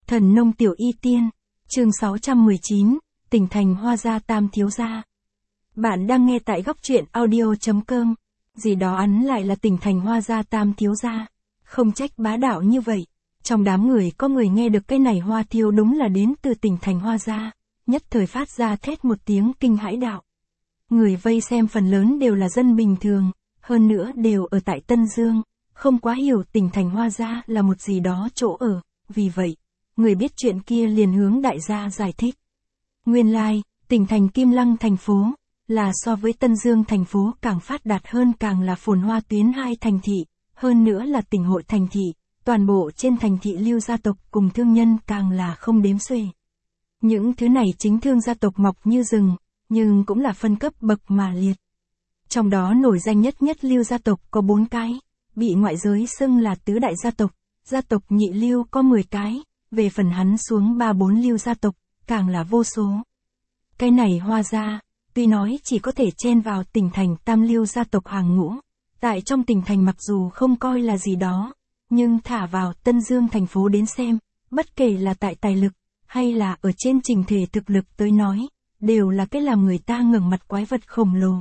Thần nông tiểu y tiên, chương 619, tỉnh thành Hoa gia tam thiếu gia. Bạn đang nghe tại góc truyện audio.com, gì đó ắn lại là tỉnh thành Hoa gia tam thiếu gia, không trách bá đạo như vậy. Trong đám người có người nghe được cái này Hoa thiếu đúng là đến từ tỉnh thành Hoa gia, nhất thời phát ra thét một tiếng kinh hãi đạo. Người vây xem phần lớn đều là dân bình thường, hơn nữa đều ở tại Tân Dương, không quá hiểu tỉnh thành Hoa gia là một gì đó chỗ ở, vì vậy, người biết chuyện kia liền hướng đại gia giải thích. Nguyên lai, tỉnh thành Kim Lăng thành phố, là so với Tân Dương thành phố càng phát đạt hơn càng là phồn hoa tuyến hai thành thị, hơn nữa là tỉnh hội thành thị, toàn bộ trên thành thị lưu gia tộc cùng thương nhân càng là không đếm xuể. Những thứ này chính thương gia tộc mọc như rừng, nhưng cũng là phân cấp bậc mà liệt. Trong đó nổi danh nhất lưu gia tộc có 4 cái, bị ngoại giới xưng là tứ đại gia tộc nhị lưu có 10 cái, về phần hắn xuống 3-4 lưu gia tộc, càng là vô số. Cái này Hoa gia, tuy nói chỉ có thể chen vào tỉnh thành tam lưu gia tộc hàng ngũ, tại trong tỉnh thành mặc dù không coi là gì đó, nhưng thả vào Tân Dương thành phố đến xem, bất kể là tại tài lực, hay là ở trên trình thể thực lực tới nói, đều là cái làm người ta ngẩng mặt quái vật khổng lồ.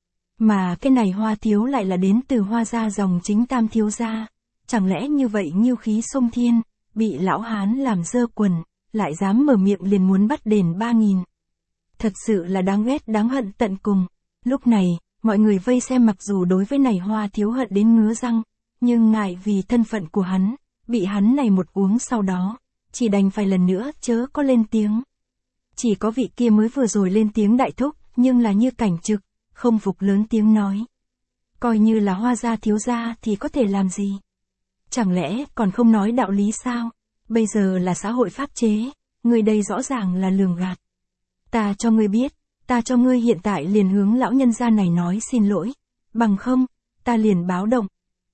Mà cái này Hoa thiếu lại là đến từ Hoa gia dòng chính tam thiếu gia, chẳng lẽ như vậy nhiêu khí xông thiên, bị lão hán làm dơ quần, lại dám mở miệng liền muốn bắt đền 3.000. Thật sự là đáng ghét đáng hận tận cùng. Lúc này, mọi người vây xem mặc dù đối với này Hoa thiếu hận đến ngứa răng, nhưng ngại vì thân phận của hắn, bị hắn này một uống sau đó, chỉ đành phải lần nữa chớ có lên tiếng. Chỉ có vị kia mới vừa rồi lên tiếng đại thúc, nhưng là như cảnh trực, không phục lớn tiếng nói. Coi như là Hoa gia thiếu gia thì có thể làm gì? Chẳng lẽ còn không nói đạo lý sao? Bây giờ là xã hội pháp chế, người đây rõ ràng là lường gạt. Ta cho ngươi biết, ta cho ngươi hiện tại liền hướng lão nhân gia này nói xin lỗi, bằng không, ta liền báo động.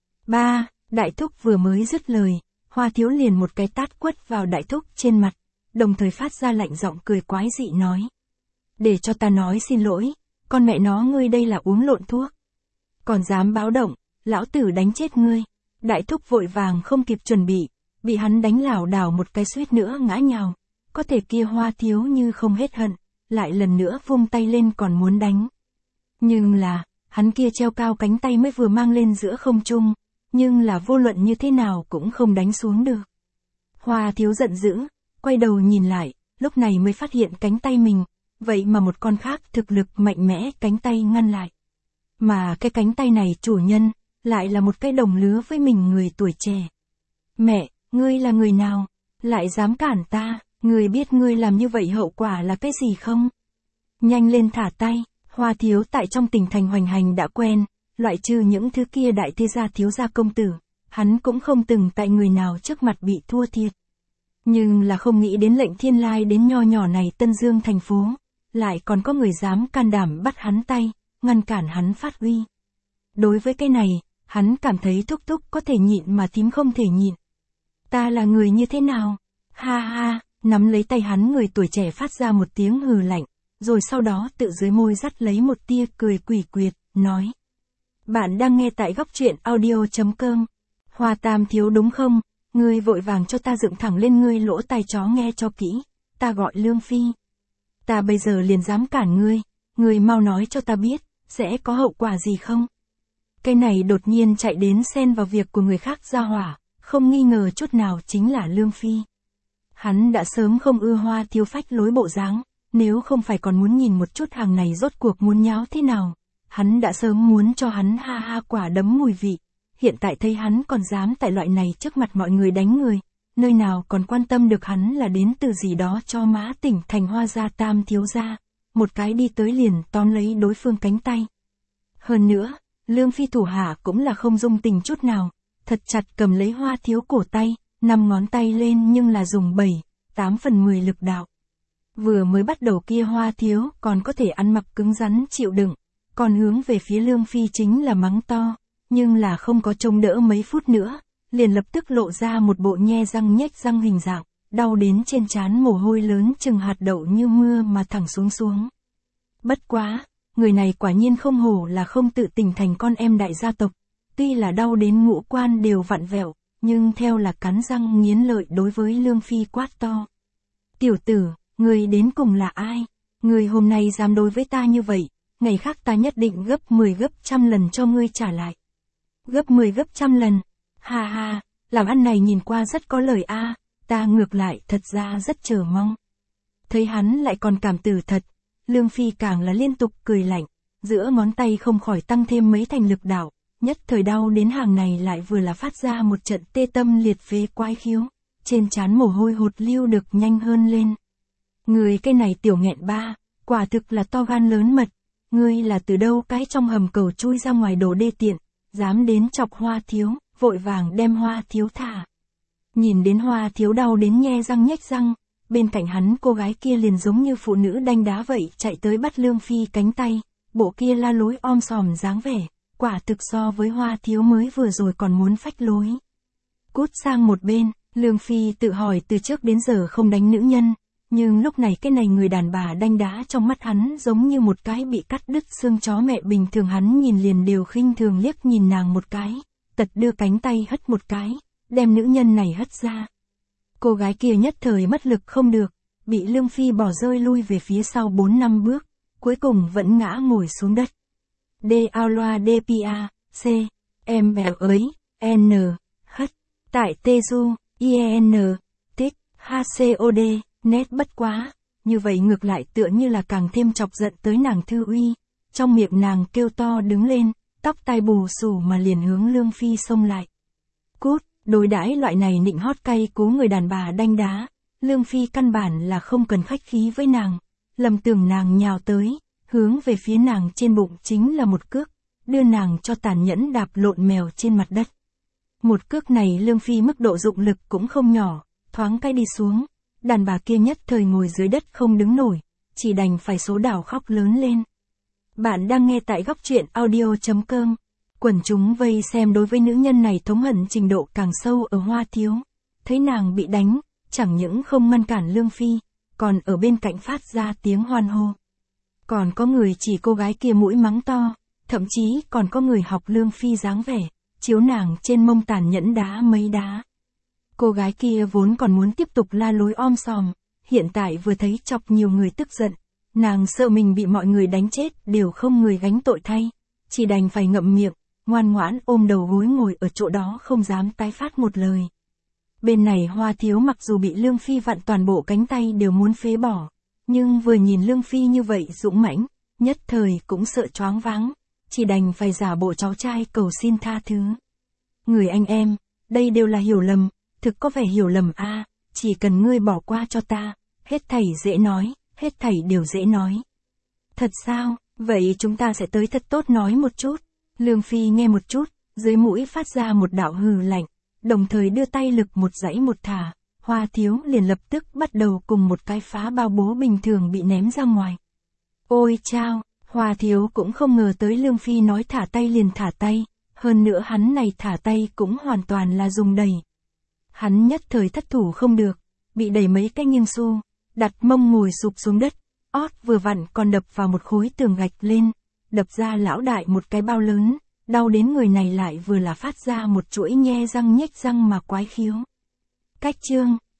Ba, đại thúc vừa mới dứt lời, Hoa thiếu liền một cái tát quất vào đại thúc trên mặt, đồng thời phát ra lạnh giọng cười quái dị nói. Để cho ta nói xin lỗi, con mẹ nó ngươi đây là uống lộn thuốc. Còn dám báo động, lão tử đánh chết ngươi. Đại thúc vội vàng không kịp chuẩn bị hắn đánh lảo đảo một cái suýt nữa ngã nhào. Có thể kia Hoa thiếu như không hết hận, lại lần nữa vung tay lên còn muốn đánh. Nhưng là, hắn kia treo cao cánh tay mới vừa mang lên giữa không trung, nhưng là vô luận như thế nào cũng không đánh xuống được. Hoa thiếu giận dữ, quay đầu nhìn lại, lúc này mới phát hiện cánh tay mình, vậy mà một con khác thực lực mạnh mẽ cánh tay ngăn lại. Mà cái cánh tay này chủ nhân, lại là một cái đồng lứa với mình người tuổi trẻ. Mẹ, ngươi là người nào? Lại dám cản ta, ngươi biết ngươi làm như vậy hậu quả là cái gì không? Nhanh lên thả tay, Hoa thiếu tại trong tỉnh thành hoành hành đã quen, loại trừ những thứ kia đại thế gia thiếu gia công tử, hắn cũng không từng tại người nào trước mặt bị thua thiệt. Nhưng là không nghĩ đến lệnh thiên lai đến nho nhỏ này Tân Dương thành phố, lại còn có người dám can đảm bắt hắn tay, ngăn cản hắn phát uy. Đối với cái này, hắn cảm thấy thúc thúc có thể nhịn mà thím không thể nhịn. Ta là người như thế nào? Ha ha, nắm lấy tay hắn người tuổi trẻ phát ra một tiếng hừ lạnh, rồi sau đó tự dưới môi dắt lấy một tia cười quỷ quyệt, nói. Bạn đang nghe tại góc truyện audio.com. Hoa tam thiếu đúng không? Ngươi vội vàng cho ta dựng thẳng lên ngươi lỗ tai chó nghe cho kỹ, ta gọi Lương Phi. Ta bây giờ liền dám cản ngươi mau nói cho ta biết, sẽ có hậu quả gì không? Cái này đột nhiên chạy đến xen vào việc của người khác ra hỏa, không nghi ngờ chút nào chính là Lương Phi. Hắn đã sớm không ưa Hoa thiếu phách lối bộ dáng, nếu không phải còn muốn nhìn một chút hàng này rốt cuộc muốn nháo thế nào, hắn đã sớm muốn cho hắn ha ha quả đấm mùi vị. Hiện tại thấy hắn còn dám tại loại này trước mặt mọi người đánh người, nơi nào còn quan tâm được hắn là đến từ gì đó cho má tỉnh thành Hoa gia tam thiếu gia, một cái đi tới liền tóm lấy đối phương cánh tay. Hơn nữa, Lương Phi thủ hạ cũng là không dung tình chút nào, thật chặt cầm lấy Hoa thiếu cổ tay, 5 ngón tay lên nhưng là dùng 7-8/10 lực đạo. Vừa mới bắt đầu kia Hoa thiếu còn có thể ăn mặc cứng rắn chịu đựng, còn hướng về phía Lương Phi chính là mắng to. Nhưng là không có trông đỡ mấy phút nữa, liền lập tức lộ ra một bộ nhe răng nhếch răng hình dạng, đau đến trên trán mồ hôi lớn chừng hạt đậu như mưa mà thẳng xuống. Bất quá, người này quả nhiên không hổ là không tự tỉnh thành con em đại gia tộc, tuy là đau đến ngũ quan đều vặn vẹo, nhưng theo là cắn răng nghiến lợi đối với Lương Phi quát to. Tiểu tử, người đến cùng là ai? Người hôm nay dám đối với ta như vậy, ngày khác ta nhất định gấp 10 gấp trăm lần cho ngươi trả lại. Gấp 10 gấp trăm lần, ha ha, làm ăn này nhìn qua rất có lời a, ta ngược lại thật ra rất chờ mong. Thấy hắn lại còn cảm tử thật, Lương Phi càng là liên tục cười lạnh, giữa ngón tay không khỏi tăng thêm mấy thành lực đạo, nhất thời đau đến hàng này lại vừa là phát ra một trận tê tâm liệt phế quái khiếu, trên trán mồ hôi hột lưu được nhanh hơn lên. Người cái này tiểu nghẹn ba, quả thực là to gan lớn mật, ngươi là từ đâu cái trong hầm cầu chui ra ngoài đồ đê tiện, dám đến chọc Hoa thiếu, vội vàng đem Hoa thiếu thả. Nhìn đến Hoa thiếu đau đến nhe răng nhếch răng, bên cạnh hắn cô gái kia liền giống như phụ nữ đanh đá vậy chạy tới bắt Lương Phi cánh tay, bộ kia la lối om sòm dáng vẻ, quả thực so với Hoa thiếu mới vừa rồi còn muốn phách lối. Cút sang một bên, Lương Phi tự hỏi từ trước đến giờ không đánh nữ nhân, nhưng lúc này cái này người đàn bà đanh đá trong mắt hắn giống như một cái bị cắt đứt xương chó mẹ bình thường, hắn nhìn liền đều khinh thường liếc nhìn nàng một cái, tật đưa cánh tay hất một cái, đem nữ nhân này hất ra. Cô gái kia nhất thời mất lực không được, bị Lương Phi bỏ rơi lui về phía sau 4 năm bước, cuối cùng vẫn ngã ngồi xuống đất. D ao loa D pia, C, M bèo ấy, N, hất, tại Tê Du, IN, tích, HCOD, nét bất quá, như vậy ngược lại tựa như là càng thêm chọc giận tới nàng Thư Uy, trong miệng nàng kêu to đứng lên, tóc tai bù xù mà liền hướng Lương Phi xông lại. Cút, đối đãi loại này nịnh hót cay cú người đàn bà đanh đá, Lương Phi căn bản là không cần khách khí với nàng, lầm tưởng nàng nhào tới, hướng về phía nàng trên bụng chính là một cước, đưa nàng cho tàn nhẫn đạp lộn mèo trên mặt đất. Một cước này Lương Phi mức độ dụng lực cũng không nhỏ, thoáng cái đi xuống, đàn bà kia nhất thời ngồi dưới đất không đứng nổi, chỉ đành phải số đảo khóc lớn lên. Bạn đang nghe tại góc truyện audio.com. Quần chúng vây xem đối với nữ nhân này thống hận trình độ càng sâu ở Hoa thiếu. Thấy nàng bị đánh, chẳng những không ngăn cản Lương Phi, còn ở bên cạnh phát ra tiếng hoan hô. Còn có người chỉ cô gái kia mũi mắng to, thậm chí còn có người học Lương Phi dáng vẻ, chiếu nàng trên mông tàn nhẫn đá mấy đá. Cô gái kia vốn còn muốn tiếp tục la lối om sòm, hiện tại vừa thấy chọc nhiều người tức giận, nàng sợ mình bị mọi người đánh chết đều không người gánh tội thay, chỉ đành phải ngậm miệng, ngoan ngoãn ôm đầu gối ngồi ở chỗ đó không dám tái phát một lời. Bên này Hoa thiếu mặc dù bị Lương Phi vặn toàn bộ cánh tay đều muốn phế bỏ, nhưng vừa nhìn Lương Phi như vậy dũng mãnh, nhất thời cũng sợ choáng váng, chỉ đành phải giả bộ cháu trai cầu xin tha thứ. Người anh em, đây đều là hiểu lầm, thực có vẻ hiểu lầm a, chỉ cần ngươi bỏ qua cho ta, hết thảy dễ nói, hết thảy đều dễ nói. Thật sao, vậy chúng ta sẽ tới thật tốt nói một chút. Lương Phi nghe một chút, dưới mũi phát ra một đạo hừ lạnh, đồng thời đưa tay lực một dãy một thả, Hoa thiếu liền lập tức bắt đầu cùng một cái phá bao bố bình thường bị ném ra ngoài. Ôi chao, Hoa thiếu cũng không ngờ tới Lương Phi nói thả tay liền thả tay, hơn nữa hắn này thả tay cũng hoàn toàn là dùng đẩy. Hắn nhất thời thất thủ không được, bị đẩy mấy cái nghiêng xu, đặt mông ngồi sụp xuống đất, ót vừa vặn còn đập vào một khối tường gạch lên, đập ra lão đại một cái bao lớn, đau đến người này lại vừa là phát ra một chuỗi nhe răng nhếch răng mà quái khiếu. Cách chương,